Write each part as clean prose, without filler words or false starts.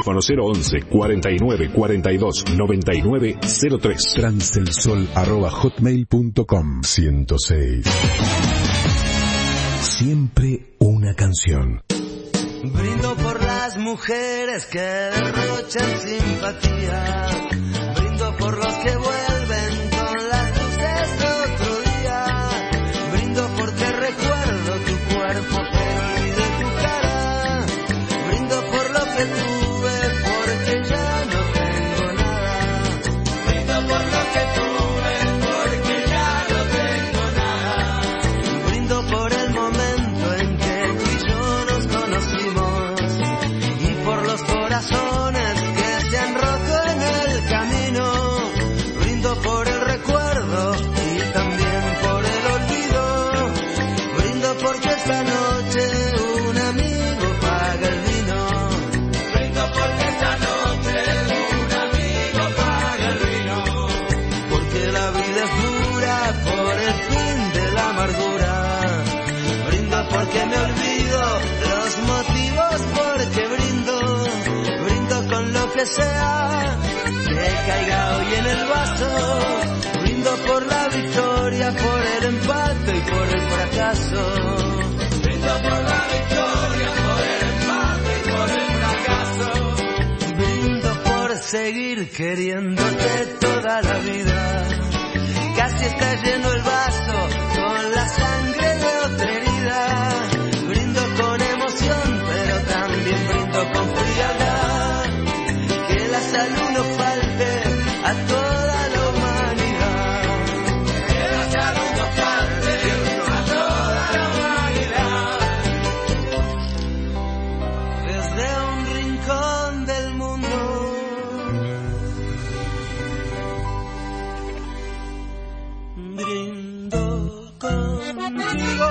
Teléfono 011 49 42 99 03. Transelsol@hotmail.com. 106. Siempre una canción. Brindo por las mujeres que derrochan simpatía. Brindo por los que vuelven con las luces de otro día. Brindo porque recuerdo tu cuerpo pero olvidé tu cara. Brindo por lo que tuve porque ya no tengo nada. Brindo por lo que tuve porque ya no tengo nada. Brindo por el momento en que tú y yo nos conocimos y por los corazones que se han roto en el camino. Brindo por el recuerdo y también por el olvido. Brindo porque esta noche un amigo paga el vino. Brindo porque esta noche un amigo paga el vino. Porque la vida es dura por el fin de la amargura. Brindo porque me olvido los motivos porque brindo. Brindo con lo que sea que caiga hoy en el vaso. Brindo por la victoria, por el empate y por el fracaso. Brindo por la victoria, por el empate y por el fracaso. Brindo por seguir queriéndote toda la vida. Casi está lleno el vaso con la sangre de otra herida. Brindo con emoción, pero también brindo con frialdad. Que la salud no falte a toda la humanidad. Que la salud no falte a toda la humanidad. Desde un rincón del mundo. Brindo contigo.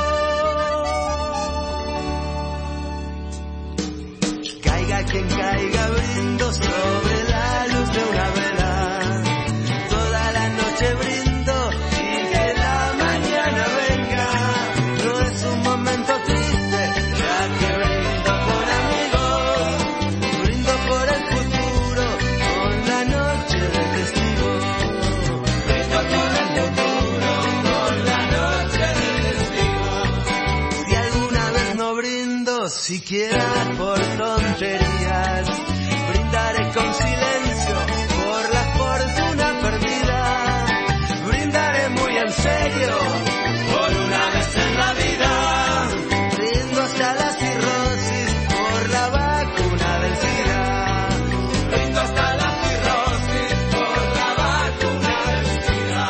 Caiga quien caiga, brindo sobre la luz de una vela. Toda la noche brindo y que la mañana venga. No es un momento triste, ya que brindo con amigos. Brindo por el futuro, con la noche de testigo. Brindo por el futuro, con la noche de testigo. Si alguna vez no brindo, siquiera por tonterías, brindaré con silencio por la fortuna perdida. Brindaré muy en serio por una vez en la vida. Brindo hasta la cirrosis por la vacuna del SIDA. Brindo hasta la cirrosis por la vacuna del SIDA.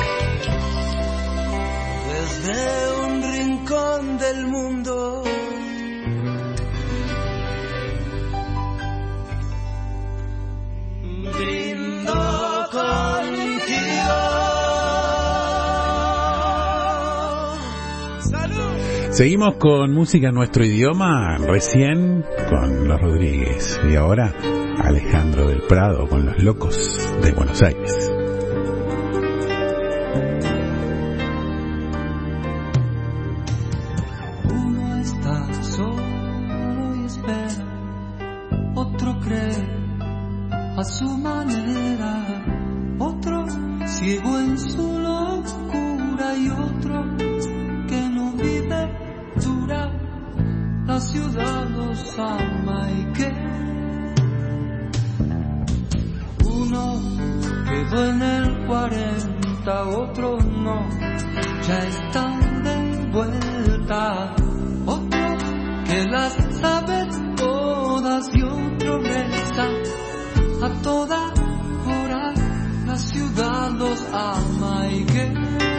Desde un rincón del mundo. Brindo contigo. ¡Salud! Seguimos con música en nuestro idioma, recién con Los Rodríguez y ahora Alejandro del Prado con Los Locos de Buenos Aires. Uno está solo y espera, otro cree a su manera, otro ciego en su locura y otro que no vive dura. La ciudad los ama y que uno quedó en el 40, otro no, ya están de vuelta. Otro que las sabe todas y otro reza a toda hora. La ciudad los ama y que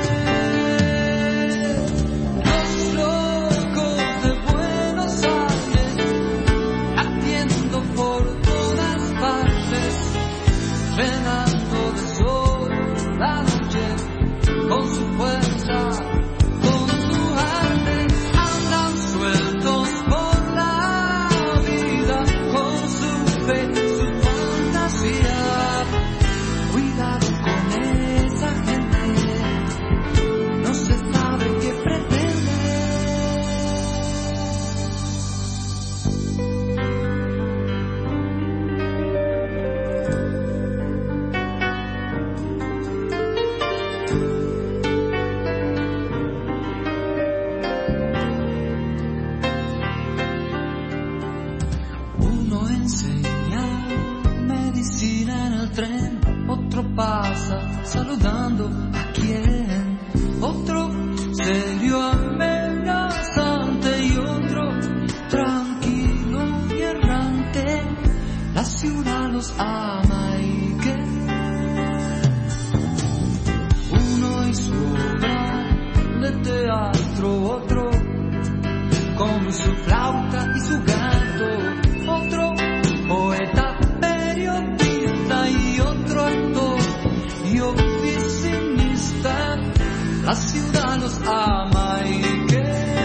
los locos de Buenos Aires latiendo por todas partes, llenando de sol la noche con su fuerza, con su arte. Andan sueltos por la vida con su fe, su fantasía. Cuidado con esa gente enseña medicina en el tren, otro pasa saludando a quien, otro serio amenazante y otro tranquilo y errante. La ciudad los ama y que uno hizo obra de teatro, otro con su flauta y su gato, otro poeta, periodista y otro actor y oficinista. La ciudad los ama y que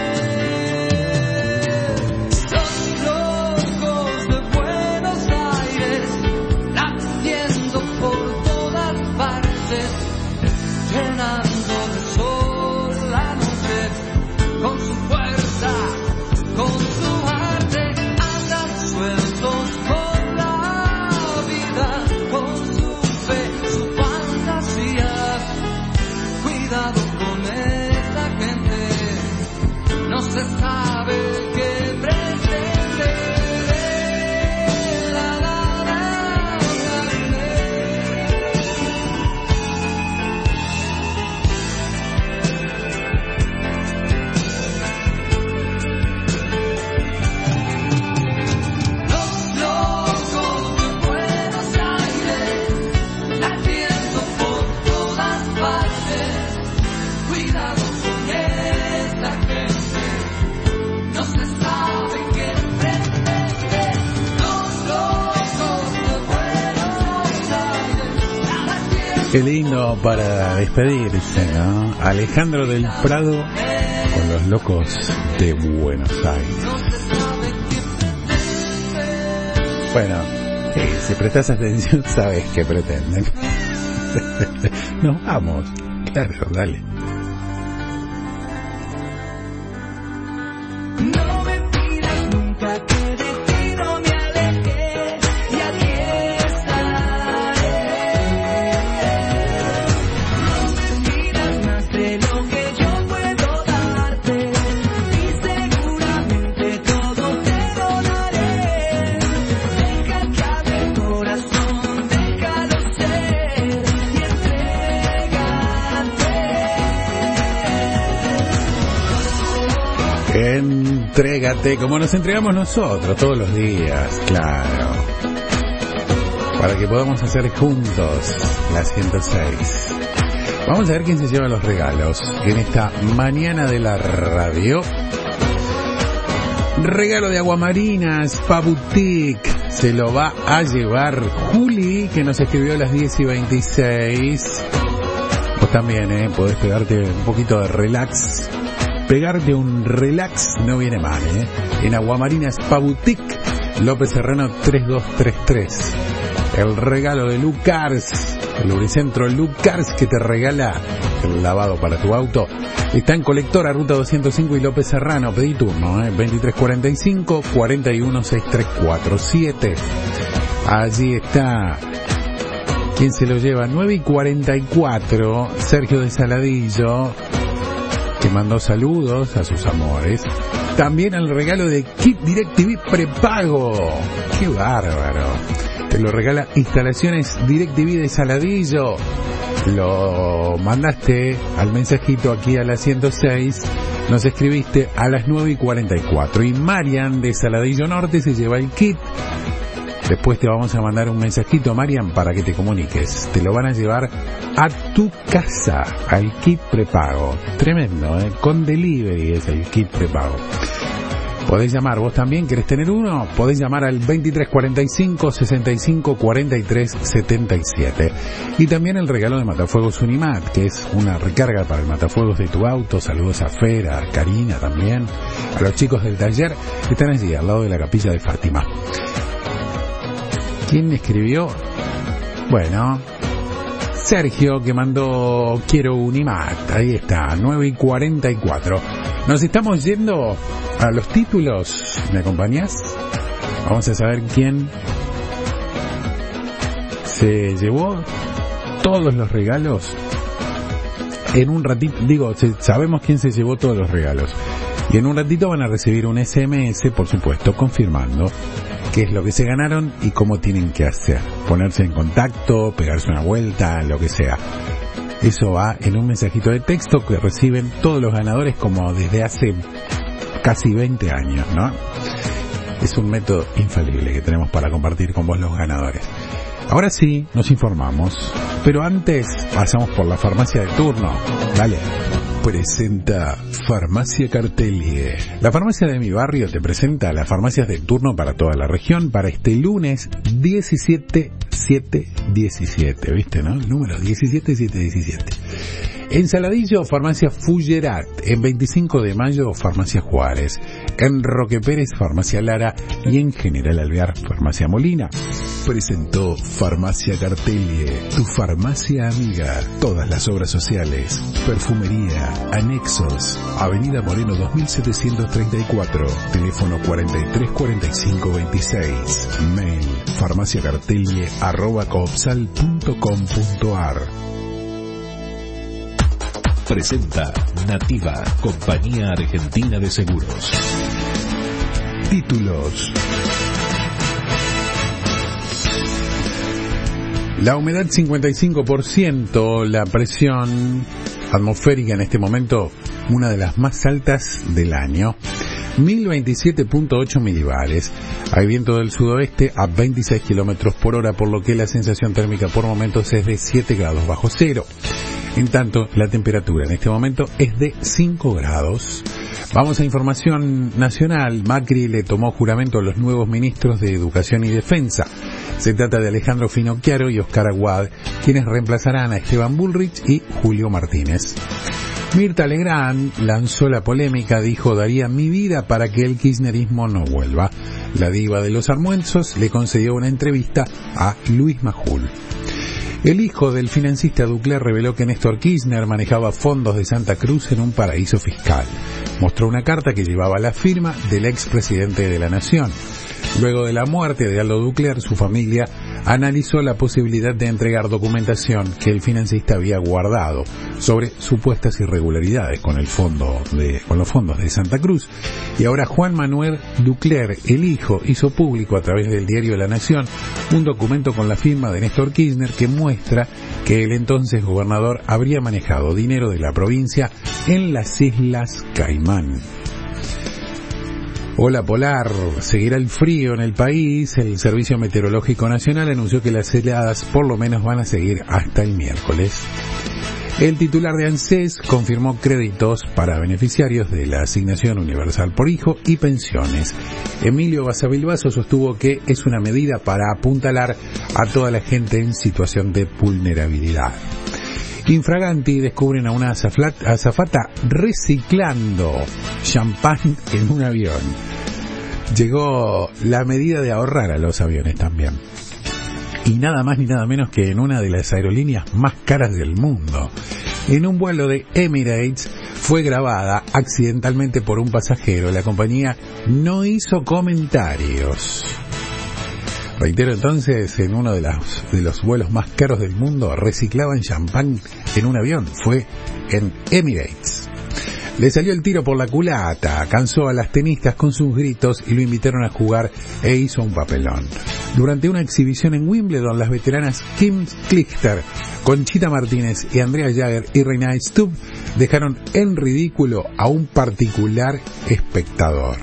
los locos de Buenos Aires latiendo por todas partes, llenando de sol la noche con su fuerza, con su arte, andan sueltos por la vida, con su fe, su fantasía. Cuidado con esta gente, no se sabe qué pretende. La, la, la, los locos de Buenos Aires latiendo por todas partes. Cuidado con esta gente, no se sabe qué pretende. Los locos de Buenos Aires latiendo. Qué lindo para despedirse, ¿no? Alejandro del Prado con los locos de Buenos Aires. Bueno, si prestas atención sabes qué pretenden. Nos vamos, claro, dale. No me pidas nunca que de ti no me aleje, y aquí estaré. No me pidas más de lo que yo puedo darte, y seguramente todo te lo daré. Deja que hable el corazón, déjalo ser y Entrégate como nos entregamos nosotros todos los días, claro, para que podamos hacer juntos la 106. Vamos a ver quién se lleva los regalos en esta mañana de la radio. Regalo de Aguamarina, Spa Boutique, se lo va a llevar Juli, que nos escribió a las 10:26. Vos también, podés pegarte un poquito de relax. Pegarte un relax no viene mal, En Aguamarina Spa Boutique, López Serrano 3233. El regalo de Lucars, el lubricentro Lucars que te regala el lavado para tu auto. Está en Colectora, Ruta 205 y López Serrano. Pedí turno, 2345 416347. Allí está. ¿Quién se lo lleva? 9:44, Sergio de Saladillo, que mandó saludos a sus amores. También el regalo de Kit DirecTV prepago. ¡Qué bárbaro! Te lo regala Instalaciones DirecTV de Saladillo. Lo mandaste al mensajito aquí a la 106. Nos escribiste a las 9:44. Y Marian de Saladillo Norte se lleva el kit. Después te vamos a mandar un mensajito, Marian, para que te comuniques. Te lo van a llevar a tu casa, al kit prepago. Tremendo, con delivery es el kit prepago. Podés llamar, vos también, ¿querés tener uno? Podés llamar al 2345 65 43 77. Y también el regalo de Matafuegos Unimat, que es una recarga para el matafuegos de tu auto. Saludos a Fera, a Karina también, a los chicos del taller que están allí, al lado de la capilla de Fátima. ¿Quién escribió? Bueno, Sergio, que mandó quiero Unimat. Ahí está, 9:44. Nos estamos yendo a los títulos. ¿Me acompañás? Vamos a saber quién se llevó todos los regalos. En un ratito, sabemos quién se llevó todos los regalos. Y en un ratito van a recibir un SMS, por supuesto, confirmando qué es lo que se ganaron y cómo tienen que hacer. Ponerse en contacto, pegarse una vuelta, lo que sea. Eso va en un mensajito de texto que reciben todos los ganadores como desde hace casi 20 años, ¿no? Es un método infalible que tenemos para compartir con vos los ganadores. Ahora sí, nos informamos, pero antes pasamos por la farmacia de turno. Dale. Presenta Farmacia Cartelie. La farmacia de mi barrio te presenta las farmacias de turno para toda la región para este lunes 17/7/17. ¿Viste, no? El número 17/7/17. En Saladillo, farmacia Fullerat. En 25 de mayo, farmacia Juárez. En Roque Pérez, farmacia Lara. Y en General Alvear, farmacia Molina. Presentó Farmacia Cartelie, tu farmacia amiga. Todas las obras sociales, perfumería, anexos. Avenida Moreno 2734, teléfono 434526. Mail farmaciacartelie@coopsal.com.ar. Presenta Nativa, compañía argentina de seguros. Títulos. La humedad 55%, la presión atmosférica en este momento una de las más altas del año, 1027.8 milibares. Hay viento del sudoeste a 26 kilómetros por hora, por lo que la sensación térmica por momentos es de 7 grados bajo cero. En tanto, la temperatura en este momento es de 5 grados. Vamos a información nacional. Macri le tomó juramento a los nuevos ministros de Educación y Defensa. Se trata de Alejandro Finocchiaro y Oscar Aguad, quienes reemplazarán a Esteban Bullrich y Julio Martínez. Mirta Legrand lanzó la polémica, dijo: daría mi vida para que el kirchnerismo no vuelva. La diva de los almuerzos le concedió una entrevista a Luis Majul. El hijo del financista Ducler reveló que Néstor Kirchner manejaba fondos de Santa Cruz en un paraíso fiscal. Mostró una carta que llevaba la firma del expresidente de la Nación. Luego de la muerte de Aldo Ducler, su familia analizó la posibilidad de entregar documentación que el financista había guardado sobre supuestas irregularidades con los fondos de Santa Cruz. Y ahora Juan Manuel Ducler, el hijo, hizo público a través del diario La Nación un documento con la firma de Néstor Kirchner que muestra que el entonces gobernador habría manejado dinero de la provincia en las Islas Caimán. Ola polar, seguirá el frío en el país. El Servicio Meteorológico Nacional anunció que las heladas por lo menos van a seguir hasta el miércoles. El titular de ANSES confirmó créditos para beneficiarios de la Asignación Universal por Hijo y pensiones. Emilio Basavilbaso sostuvo que es una medida para apuntalar a toda la gente en situación de vulnerabilidad. Infraganti descubren a una azafata reciclando champán en un avión. Llegó la medida de ahorrar a los aviones también. Y nada más ni nada menos que en una de las aerolíneas más caras del mundo. En un vuelo de Emirates fue grabada accidentalmente por un pasajero. La compañía no hizo comentarios. Reitero entonces, en uno de los vuelos más caros del mundo reciclaban champán en un avión. Fue en Emirates. Le salió el tiro por la culata, cansó a las tenistas con sus gritos y lo invitaron a jugar e hizo un papelón. Durante una exhibición en Wimbledon, las veteranas Kim Clijsters, Conchita Martínez y Andrea Jagger y Reina Stubb dejaron en ridículo a un particular espectador.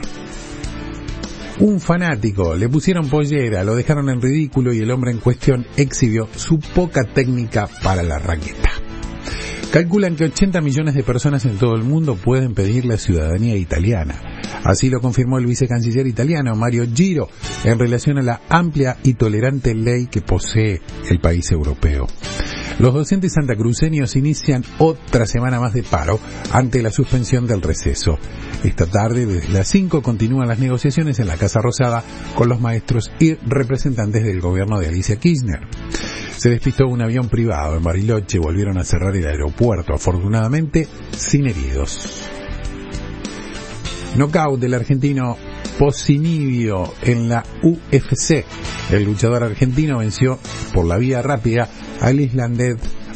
Un fanático, le pusieron pollera, lo dejaron en ridículo y el hombre en cuestión exhibió su poca técnica para la raqueta. Calculan que 80 millones de personas en todo el mundo pueden pedir la ciudadanía italiana. Así lo confirmó el vicecanciller italiano Mario Giro en relación a la amplia y tolerante ley que posee el país europeo. Los docentes santacruceños inician otra semana más de paro ante la suspensión del receso. Esta tarde, desde las 5, continúan las negociaciones en la Casa Rosada con los maestros y representantes del gobierno de Alicia Kirchner. Se despistó un avión privado en Bariloche, volvieron a cerrar el aeropuerto, afortunadamente sin heridos. Knockout del argentino Ponzinibbio en la UFC. El luchador argentino venció por la vía rápida al islandés,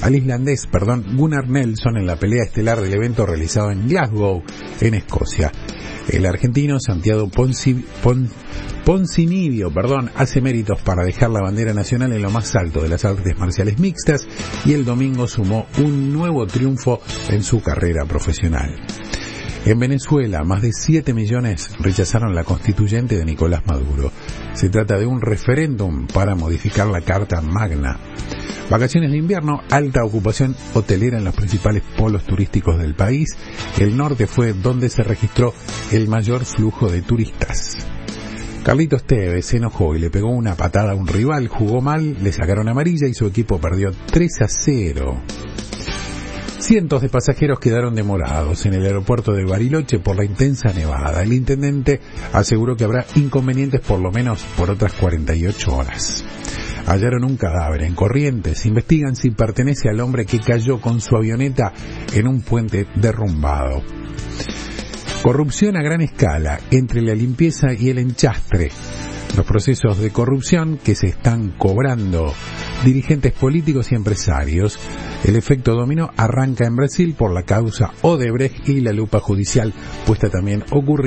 Gunnar Nelson en la pelea estelar del evento realizado en Glasgow, en Escocia. El argentino Santiago Ponzinibbio, hace méritos para dejar la bandera nacional en lo más alto de las artes marciales mixtas y el domingo sumó un nuevo triunfo en su carrera profesional. En Venezuela, más de 7 millones rechazaron la constituyente de Nicolás Maduro. Se trata de un referéndum para modificar la Carta Magna. Vacaciones de invierno, alta ocupación hotelera en los principales polos turísticos del país. El norte fue donde se registró el mayor flujo de turistas. Carlitos Tevez se enojó y le pegó una patada a un rival, jugó mal, le sacaron amarilla y su equipo perdió 3-0. Cientos de pasajeros quedaron demorados en el aeropuerto de Bariloche por la intensa nevada. El intendente aseguró que habrá inconvenientes por lo menos por otras 48 horas. Hallaron un cadáver en Corrientes. Investigan si pertenece al hombre que cayó con su avioneta en un puente derrumbado. Corrupción a gran escala entre la limpieza y el enchastre. Los procesos de corrupción que se están cobrando dirigentes políticos y empresarios. El efecto dominó arranca en Brasil por la causa Odebrecht y la lupa judicial puesta también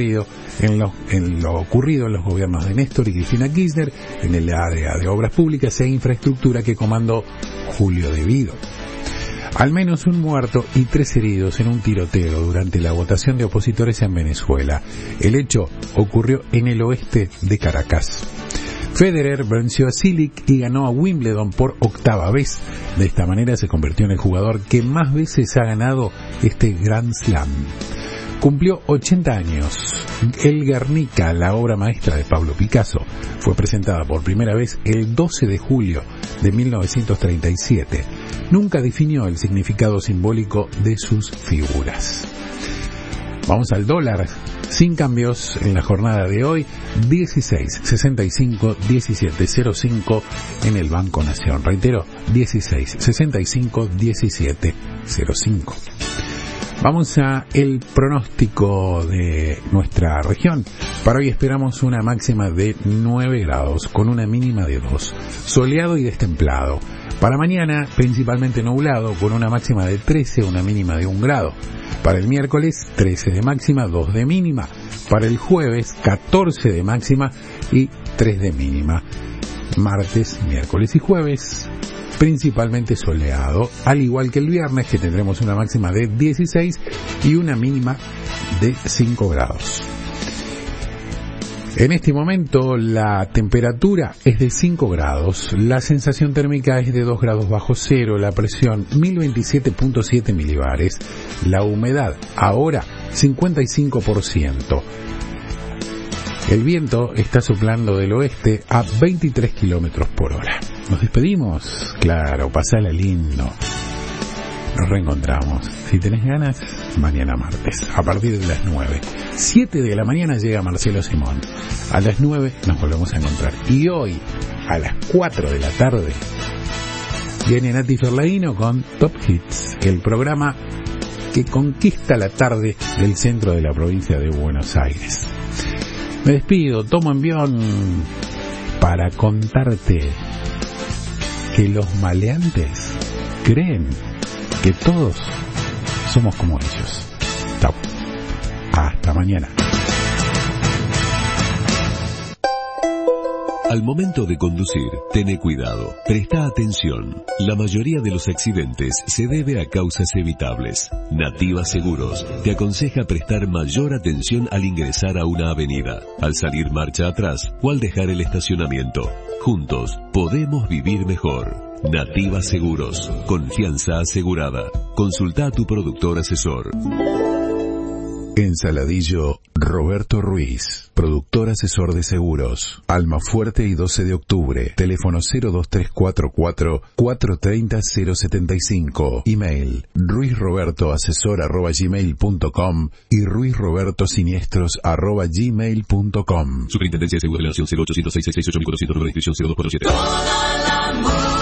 en lo ocurrido en los gobiernos de Néstor y Cristina Kirchner en el área de obras públicas e infraestructura que comandó Julio De Vido. Al menos un muerto y 3 heridos en un tiroteo durante la votación de opositores en Venezuela. El hecho ocurrió en el oeste de Caracas. Federer venció a Cilic y ganó a Wimbledon por 8ª vez. De esta manera se convirtió en el jugador que más veces ha ganado este Grand Slam. Cumplió 80 años. El Guernica, la obra maestra de Pablo Picasso, fue presentada por primera vez el 12 de julio de 1937. Nunca definió el significado simbólico de sus figuras. Vamos al dólar. Sin cambios en la jornada de hoy, 16.65, 17.05 en el Banco Nación. Reitero, 16.65, 17.05. Vamos a el pronóstico de nuestra región. Para hoy esperamos una máxima de 9 grados, con una mínima de 2. Soleado y destemplado. Para mañana, principalmente nublado, con una máxima de 13, una mínima de 1 grado. Para el miércoles, 13 de máxima, 2 de mínima. Para el jueves, 14 de máxima y 3 de mínima. Martes, miércoles y jueves, principalmente soleado, al igual que el viernes, que tendremos una máxima de 16 y una mínima de 5 grados. En este momento la temperatura es de 5 grados, la sensación térmica es de 2 grados bajo cero, la presión 1027.7 milibares, la humedad ahora 55%. El viento está soplando del oeste a 23 kilómetros por hora. Nos despedimos, claro, pasala lindo. Nos reencontramos, si tenés ganas, mañana martes, a partir de las 9. 7 de la mañana llega Marcelo Simón. A las 9 nos volvemos a encontrar. Y hoy, a las 4 de la tarde, viene Nati Ferlaino con Top Hits, el programa que conquista la tarde del centro de la provincia de Buenos Aires. Me despido, tomo envión para contarte que los maleantes creen que todos somos como ellos. Chao. Hasta mañana. Al momento de conducir, tené cuidado, presta atención. La mayoría de los accidentes se debe a causas evitables. Nativa Seguros te aconseja prestar mayor atención al ingresar a una avenida, al salir marcha atrás o al dejar el estacionamiento. Juntos podemos vivir mejor. Nativa Seguros, confianza asegurada. Consulta a tu productor asesor. En Saladillo, Roberto Ruiz, productor asesor de seguros. Almafuerte y 12 de octubre. Teléfono 02344 430 075. Email ruizrobertoasesor@gmail.com y ruizrobertosiniestros@gmail.com. Superintendencia de Seguros de la Nación 0806 668 1400, número de inscripción 02447. Toda la música.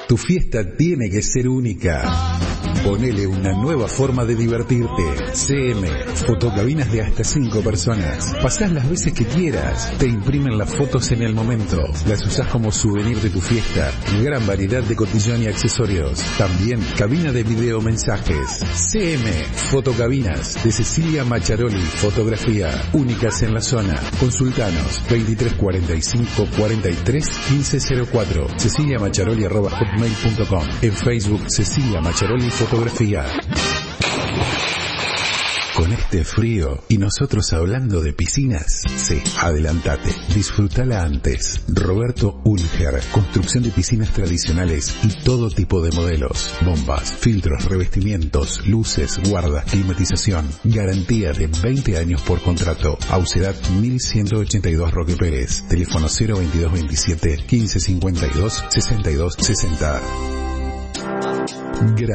Tu fiesta tiene que ser única. Ponele una nueva forma de divertirte. CM, fotocabinas de hasta 5 personas. Pasás las veces que quieras. Te imprimen las fotos en el momento. Las usás como souvenir de tu fiesta. Gran variedad de cotillón y accesorios. También cabina de video mensajes. CM, fotocabinas de Cecilia Macharoli, fotografía. Únicas en la zona. Consultanos 2345 43 1504. ceciliamacharoli@hotmail.com. En Facebook Cecilia Macharoli Fotografía. Con este frío y nosotros hablando de piscinas, sí, adelantate, disfrútala antes. Roberto Ulger, construcción de piscinas tradicionales y todo tipo de modelos, bombas, filtros, revestimientos, luces, guardas, climatización, garantía de 20 años por contrato. Aucedad 1182 Roque Pérez, teléfono 02227 1552 6260.